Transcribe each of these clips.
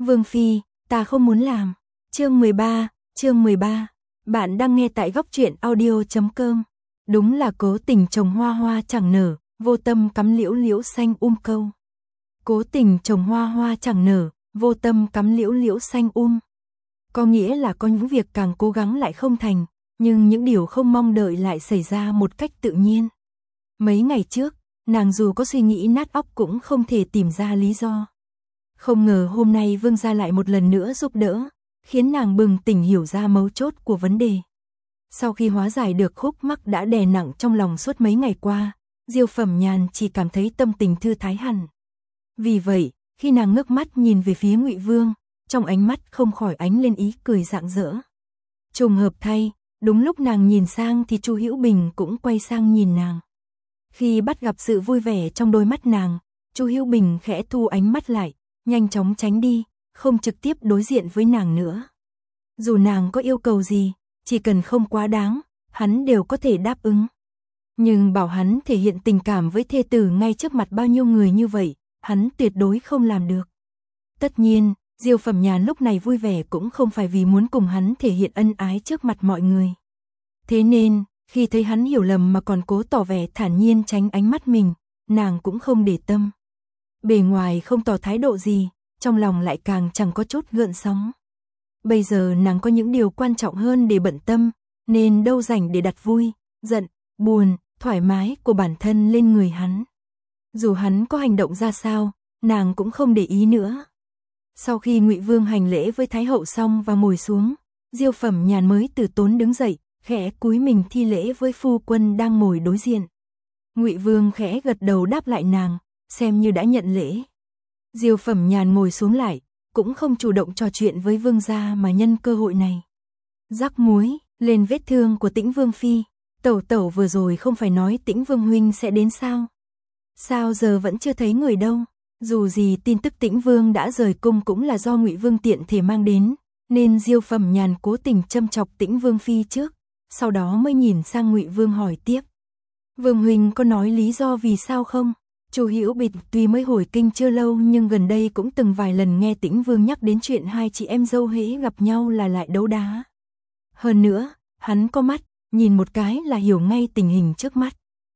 Vương phi, ta không muốn làm. Chương 13. Bạn đang nghe tại góc truyện audio.com. Đúng là cố tình trồng hoa hoa chẳng nở, vô tâm cắm liễu liễu xanh câu. Cố tình trồng hoa hoa chẳng nở, vô tâm cắm liễu liễu xanh Có nghĩa là có những việc càng cố gắng lại không thành, nhưng những điều không mong đợi lại xảy ra một cách tự nhiên. Mấy ngày trước, nàng dù có suy nghĩ nát óc cũng không thể tìm ra lý do. Không ngờ hôm nay Vương gia lại một lần nữa giúp đỡ, khiến nàng bừng tỉnh hiểu ra mấu chốt của vấn đề. Sau khi hóa giải được khúc mắc đã đè nặng trong lòng suốt mấy ngày qua, Diêu Phẩm Nhàn chỉ cảm thấy tâm tình thư thái hẳn. Vì vậy, khi nàng ngước mắt nhìn về phía Ngụy Vương, trong ánh mắt không khỏi ánh lên ý cười rạng rỡ. Trùng hợp thay, đúng lúc nàng nhìn sang thì Chu Hữu Bình cũng quay sang nhìn nàng. Khi bắt gặp sự vui vẻ trong đôi mắt nàng, Chu Hữu Bình khẽ thu ánh mắt lại, nhanh chóng tránh đi, không trực tiếp đối diện với nàng nữa. Dù nàng có yêu cầu gì, chỉ cần không quá đáng, hắn đều có thể đáp ứng. Nhưng bảo hắn thể hiện tình cảm với thê tử ngay trước mặt bao nhiêu người như vậy, hắn tuyệt đối không làm được. Tất nhiên, Diêu Phẩm Nhàn lúc này vui vẻ cũng không phải vì muốn cùng hắn thể hiện ân ái trước mặt mọi người. Thế nên, khi thấy hắn hiểu lầm mà còn cố tỏ vẻ thản nhiên tránh ánh mắt mình, nàng cũng không để tâm. Bề ngoài không tỏ thái độ gì, trong lòng lại càng chẳng có chút gợn sóng. Bây giờ nàng có những điều quan trọng hơn để bận tâm, nên đâu rảnh để đặt vui, giận, buồn, thoải mái của bản thân lên người hắn. Dù hắn có hành động ra sao, nàng cũng không để ý nữa. Sau khi Ngụy Vương hành lễ với Thái hậu xong và ngồi xuống, Diêu Phẩm Nhàn mới từ tốn đứng dậy, khẽ cúi mình thi lễ với phu quân đang ngồi đối diện. Ngụy Vương khẽ gật đầu đáp lại nàng, xem như đã nhận lễ. Diêu Phẩm Nhàn ngồi xuống lại, cũng không chủ động trò chuyện với Vương gia mà nhân cơ hội này. Rắc muối lên vết thương của Tĩnh Vương phi, tẩu vừa rồi không phải nói Tĩnh Vương huynh sẽ đến sao? Sao giờ vẫn chưa thấy người đâu? Dù gì tin tức Tĩnh Vương đã rời cung cũng là do Ngụy Vương tiện thể mang đến, nên Diêu Phẩm Nhàn cố tình châm chọc Tĩnh Vương phi trước, sau đó mới nhìn sang Ngụy Vương hỏi tiếp. Vương huynh có nói lý do vì sao không? Chu Hữu Bình tuy mới hồi kinh chưa lâu nhưng gần đây cũng từng vài lần nghe Tĩnh Vương nhắc đến chuyện hai chị em dâu hễ gặp nhau là lại đấu đá. Hơn nữa, hắn có mắt, nhìn một cái là hiểu ngay tình hình trước mắt.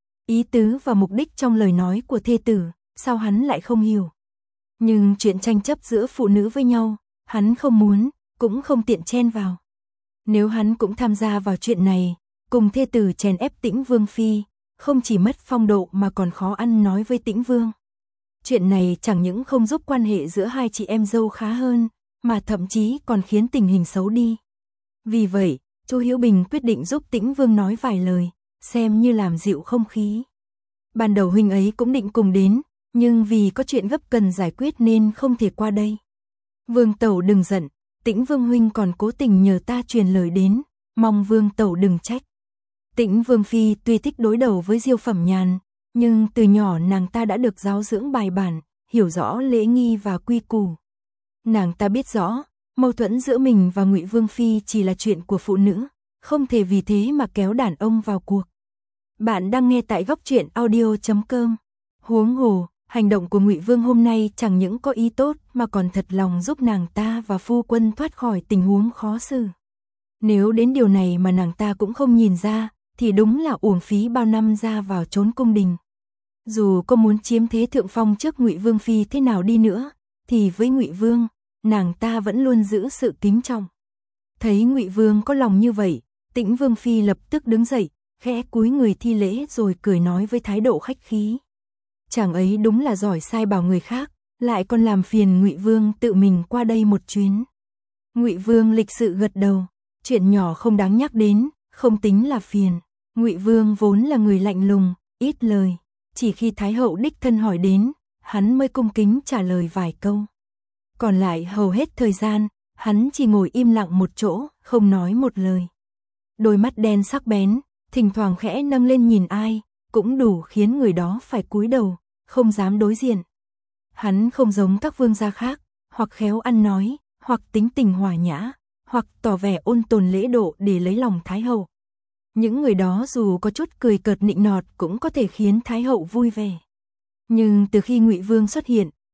Ý tứ và mục đích trong lời nói của thê tử, sao hắn lại không hiểu? Nhưng chuyện tranh chấp giữa phụ nữ với nhau, hắn không muốn, cũng không tiện chen vào. Nếu hắn cũng tham gia vào chuyện này, cùng thê tử chèn ép Tĩnh Vương phi, không chỉ mất phong độ mà còn khó ăn nói với Tĩnh Vương. Chuyện này chẳng những không giúp quan hệ giữa hai chị em dâu khá hơn, mà thậm chí còn khiến tình hình xấu đi. Vì vậy, Chu Hữu Bình quyết định giúp Tĩnh Vương nói vài lời, xem như làm dịu không khí. Ban đầu huynh ấy cũng định cùng đến, nhưng vì có chuyện gấp cần giải quyết nên không thể qua đây. Vương tẩu đừng giận, Tĩnh Vương huynh còn cố tình nhờ ta truyền lời đến, mong Vương tẩu đừng trách. Tĩnh Vương phi tuy thích đối đầu với Diêu Phẩm Nhàn, nhưng từ nhỏ nàng ta đã được giáo dưỡng bài bản, hiểu rõ lễ nghi và quy củ. Nàng ta biết rõ, mâu thuẫn giữa mình và Ngụy Vương phi chỉ là chuyện của phụ nữ, không thể vì thế mà kéo đàn ông vào cuộc. Bạn đang nghe tại góc truyện audio.com. Huống hồ, hành động của Ngụy Vương hôm nay chẳng những có ý tốt mà còn thật lòng giúp nàng ta và phu quân thoát khỏi tình huống khó xử. Nếu đến điều này mà nàng ta cũng không nhìn ra, thì đúng là uổng phí bao năm ra vào trốn cung đình. Dù có muốn chiếm thế thượng phong trước Ngụy Vương phi thế nào đi nữa, thì với Ngụy Vương, nàng ta vẫn luôn giữ sự kính trọng. Thấy Ngụy Vương có lòng như vậy, Tĩnh Vương phi lập tức đứng dậy, khẽ cúi người thi lễ rồi cười nói với thái độ khách khí. Chàng ấy đúng là giỏi sai bảo người khác, lại còn làm phiền Ngụy Vương tự mình qua đây một chuyến. Ngụy Vương lịch sự gật đầu, chuyện nhỏ không đáng nhắc đến, không tính là phiền. Ngụy Vương vốn là người lạnh lùng, ít lời, chỉ khi Thái hậu đích thân hỏi đến, hắn mới cung kính trả lời vài câu. Còn lại hầu hết thời gian, hắn chỉ ngồi im lặng một chỗ, không nói một lời. Đôi mắt đen sắc bén, thỉnh thoảng khẽ nâng lên nhìn ai, cũng đủ khiến người đó phải cúi đầu, không dám đối diện. Hắn không giống các vương gia khác, hoặc khéo ăn nói, hoặc tính tình hòa nhã, hoặc tỏ vẻ ôn tồn lễ độ để lấy lòng Thái hậu. Những người đó dù có chút cười cợt nịnh nọt cũng có thể khiến Thái hậu vui vẻ. Nhưng từ khi Ngụy Vương xuất hiện,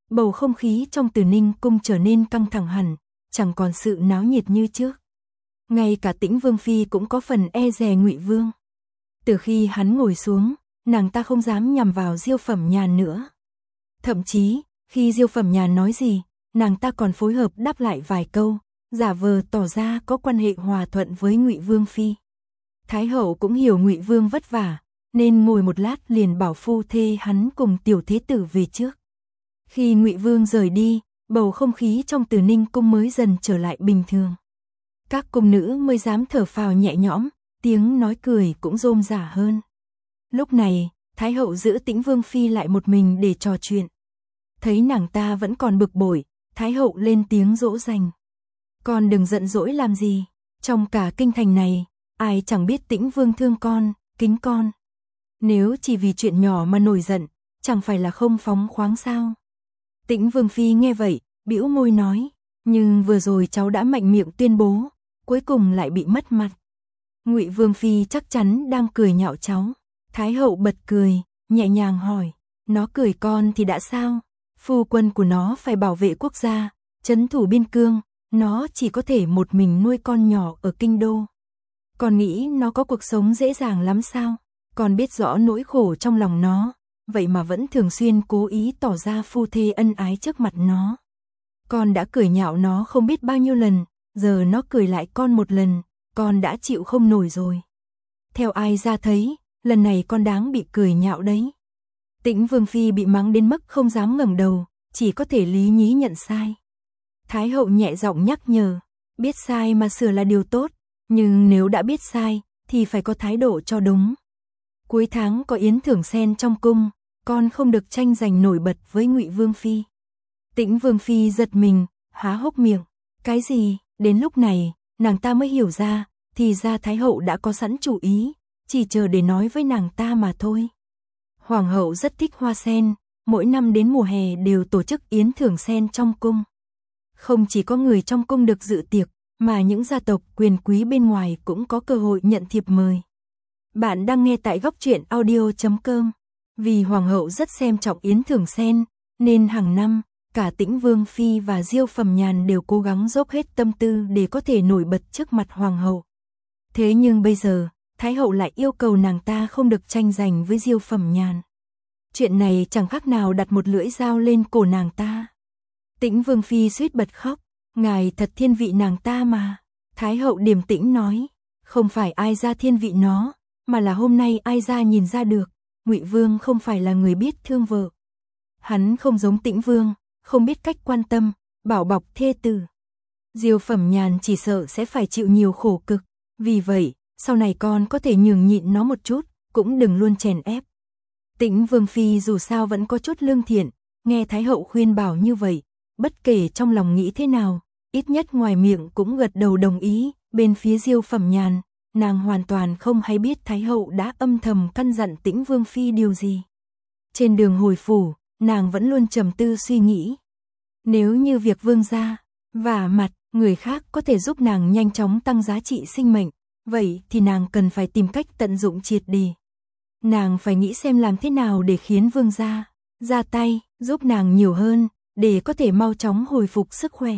bầu không khí trong Từ Ninh cung trở nên căng thẳng hẳn, chẳng còn sự náo nhiệt như trước. Ngay cả Tĩnh Vương phi cũng có phần e dè Ngụy Vương. Từ khi hắn ngồi xuống, nàng ta không dám nhằm vào Diêu Phẩm Nhàn nữa. Thậm chí, khi Diêu Phẩm Nhàn nói gì, nàng ta còn phối hợp đáp lại vài câu, giả vờ tỏ ra có quan hệ hòa thuận với Ngụy Vương phi. Thái hậu cũng hiểu Ngụy Vương vất vả, nên ngồi một lát liền bảo phu thê hắn cùng tiểu thế tử về trước. Khi Ngụy Vương rời đi, bầu không khí trong Từ Ninh cung mới dần trở lại bình thường. Các cung nữ mới dám thở phào nhẹ nhõm, tiếng nói cười cũng rôm rả hơn. Lúc này, Thái hậu giữ Tĩnh Vương phi lại một mình để trò chuyện. Thấy nàng ta vẫn còn bực bội, Thái hậu lên tiếng dỗ dành. Con đừng giận dỗi làm gì, trong cả kinh thành này, ai chẳng biết Tĩnh Vương thương con, kính con. Nếu chỉ vì chuyện nhỏ mà nổi giận, chẳng phải là không phóng khoáng sao? Tĩnh Vương phi nghe vậy, bĩu môi nói, nhưng vừa rồi cháu đã mạnh miệng tuyên bố, cuối cùng lại bị mất mặt. Ngụy Vương phi chắc chắn đang cười nhạo cháu. Thái hậu bật cười, nhẹ nhàng hỏi, nó cười con thì đã sao? Phu quân của nó phải bảo vệ quốc gia, trấn thủ biên cương, nó chỉ có thể một mình nuôi con nhỏ ở kinh đô. Con nghĩ nó có cuộc sống dễ dàng lắm sao? Con biết rõ nỗi khổ trong lòng nó, vậy mà vẫn thường xuyên cố ý tỏ ra phu thê ân ái trước mặt nó. Con đã cười nhạo nó không biết bao nhiêu lần, giờ nó cười lại con một lần, con đã chịu không nổi rồi. Theo ai ra thấy, lần này con đáng bị cười nhạo đấy. Tĩnh Vương phi bị mắng đến mức không dám ngẩng đầu, chỉ có thể lý nhí nhận sai. Thái hậu nhẹ giọng nhắc nhở, biết sai mà sửa là điều tốt, nhưng nếu đã biết sai, thì phải có thái độ cho đúng. Cuối tháng có yến thưởng sen trong cung, con không được tranh giành nổi bật với Ngụy Vương phi. Tĩnh Vương phi giật mình, há hốc miệng, cái gì? Đến lúc này, nàng ta mới hiểu ra, thì ra Thái hậu đã có sẵn chủ ý, chỉ chờ để nói với nàng ta mà thôi. Hoàng hậu rất thích hoa sen, mỗi năm đến mùa hè đều tổ chức yến thưởng sen trong cung. Không chỉ có người trong cung được dự tiệc, mà những gia tộc quyền quý bên ngoài cũng có cơ hội nhận thiệp mời. Bạn đang nghe tại góc truyện audio.com. Vì Hoàng hậu rất xem trọng yến thưởng sen, nên hàng năm, cả Tĩnh Vương phi và Diêu Phẩm Nhàn đều cố gắng dốc hết tâm tư để có thể nổi bật trước mặt Hoàng hậu. Thế nhưng bây giờ, Thái hậu lại yêu cầu nàng ta không được tranh giành với Diêu Phẩm Nhàn. Chuyện này chẳng khác nào đặt một lưỡi dao lên cổ nàng ta. Tĩnh Vương phi suýt bật khóc, ngài thật thiên vị nàng ta mà. Thái hậu điềm tĩnh nói, không phải ai ra thiên vị nó, mà là hôm nay ai ra nhìn ra được, Ngụy Vương không phải là người biết thương vợ. Hắn không giống Tĩnh Vương, không biết cách quan tâm, bảo bọc thê tử. Diêu Phẩm Nhàn chỉ sợ sẽ phải chịu nhiều khổ cực, vì vậy, sau này con có thể nhường nhịn nó một chút, cũng đừng luôn chèn ép. Tĩnh Vương phi dù sao vẫn có chút lương thiện, nghe Thái hậu khuyên bảo như vậy, bất kể trong lòng nghĩ thế nào, ít nhất ngoài miệng cũng gật đầu đồng ý. Bên phía Diêu Phẩm Nhàn, nàng hoàn toàn không hay biết Thái hậu đã âm thầm căn dặn Tĩnh Vương phi điều gì. Trên đường hồi phủ, nàng vẫn luôn trầm tư suy nghĩ. Nếu như việc vương gia vả mặt, người khác có thể giúp nàng nhanh chóng tăng giá trị sinh mệnh, vậy thì nàng cần phải tìm cách tận dụng triệt để. Nàng phải nghĩ xem làm thế nào để khiến vương gia ra tay, giúp nàng nhiều hơn, để có thể mau chóng hồi phục sức khỏe.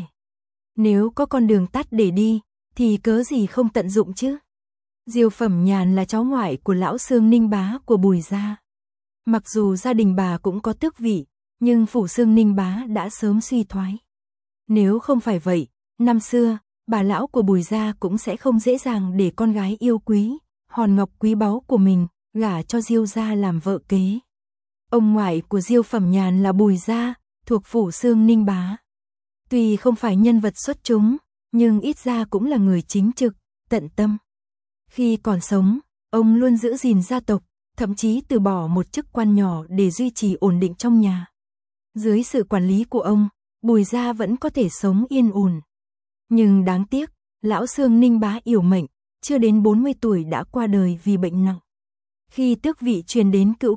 Nếu có con đường tắt để đi, thì cớ gì không tận dụng chứ? Diêu Phẩm Nhàn là cháu ngoại của lão Xương Ninh Bá của Bùi gia. Mặc dù gia đình bà cũng có tước vị, nhưng phủ Xương Ninh Bá đã sớm suy thoái. Nếu không phải vậy, năm xưa, bà lão của Bùi gia cũng sẽ không dễ dàng để con gái yêu quý, hòn ngọc quý báu của mình, gả cho Diêu gia làm vợ kế. Ông ngoại của Diêu Phẩm Nhàn là Bùi gia, thuộc phủ Xương Ninh Bá. Tuy không phải nhân vật xuất chúng, nhưng ít ra cũng là người chính trực, tận tâm. Khi còn sống, ông luôn giữ gìn gia tộc, thậm chí từ bỏ một chức quan nhỏ để duy trì ổn định trong nhà. Dưới sự quản lý của ông, Bùi gia vẫn có thể sống yên ổn. Nhưng đáng tiếc, lão Xương Ninh Bá yểu mệnh, chưa đến 40 tuổi đã qua đời vì bệnh nặng. Khi tước vị truyền đến cữu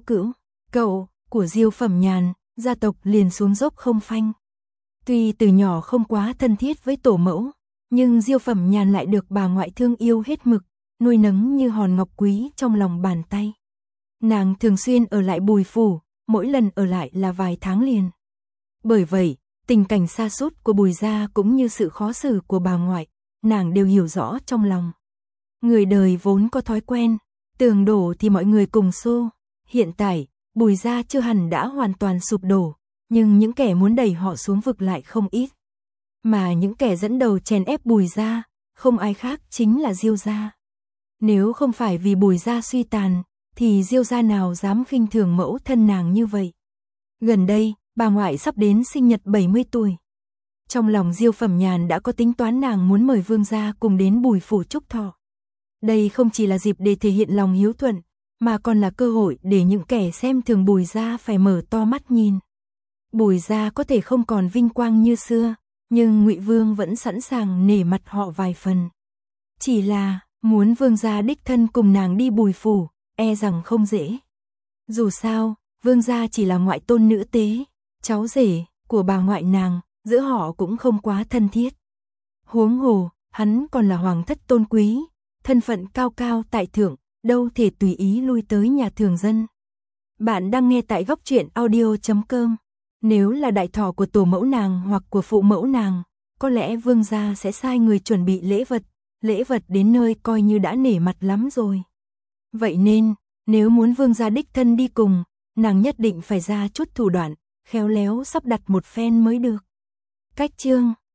cậu của Diêu Phẩm Nhàn, gia tộc liền xuống dốc không phanh. Tuy từ nhỏ không quá thân thiết với tổ mẫu, nhưng Diêu Phẩm Nhàn lại được bà ngoại thương yêu hết mực, nuôi nấng như hòn ngọc quý trong lòng bàn tay. Nàng thường xuyên ở lại Bùi phủ, mỗi lần ở lại là vài tháng liền. Bởi vậy, tình cảnh sa sút của Bùi gia cũng như sự khó xử của bà ngoại, nàng đều hiểu rõ trong lòng. Người đời vốn có thói quen, tường đổ thì mọi người cùng xô. Hiện tại, Bùi gia chưa hẳn đã hoàn toàn sụp đổ, nhưng những kẻ muốn đẩy họ xuống vực lại không ít. Mà những kẻ dẫn đầu chèn ép Bùi gia, không ai khác chính là Diêu gia. Nếu không phải vì Bùi gia suy tàn, thì Diêu gia nào dám khinh thường mẫu thân nàng như vậy. Gần đây, bà ngoại sắp đến sinh nhật 70 tuổi. Trong lòng Diêu Phẩm Nhàn đã có tính toán nàng muốn mời vương gia cùng đến Bùi phủ chúc thọ. Đây không chỉ là dịp để thể hiện lòng hiếu thuận, mà còn là cơ hội để những kẻ xem thường Bùi gia phải mở to mắt nhìn. Bùi gia có thể không còn vinh quang như xưa, nhưng Ngụy Vương vẫn sẵn sàng nể mặt họ vài phần. Chỉ là, muốn vương gia đích thân cùng nàng đi Bùi phủ, e rằng không dễ. Dù sao, vương gia chỉ là ngoại tôn nữ tế, cháu rể của bà ngoại nàng, giữa họ cũng không quá thân thiết. Huống hồ, hắn còn là hoàng thất tôn quý, thân phận cao cao tại thượng, đâu thể tùy ý lui tới nhà thường dân. Bạn đang nghe tại góc truyện audio.com. Nếu là đại thọ của tổ mẫu nàng hoặc của phụ mẫu nàng, có lẽ vương gia sẽ sai người chuẩn bị lễ vật đến nơi coi như đã nể mặt lắm rồi. Vậy nên, nếu muốn vương gia đích thân đi cùng, nàng nhất định phải ra chút thủ đoạn, khéo léo sắp đặt một phen mới được. Cách chương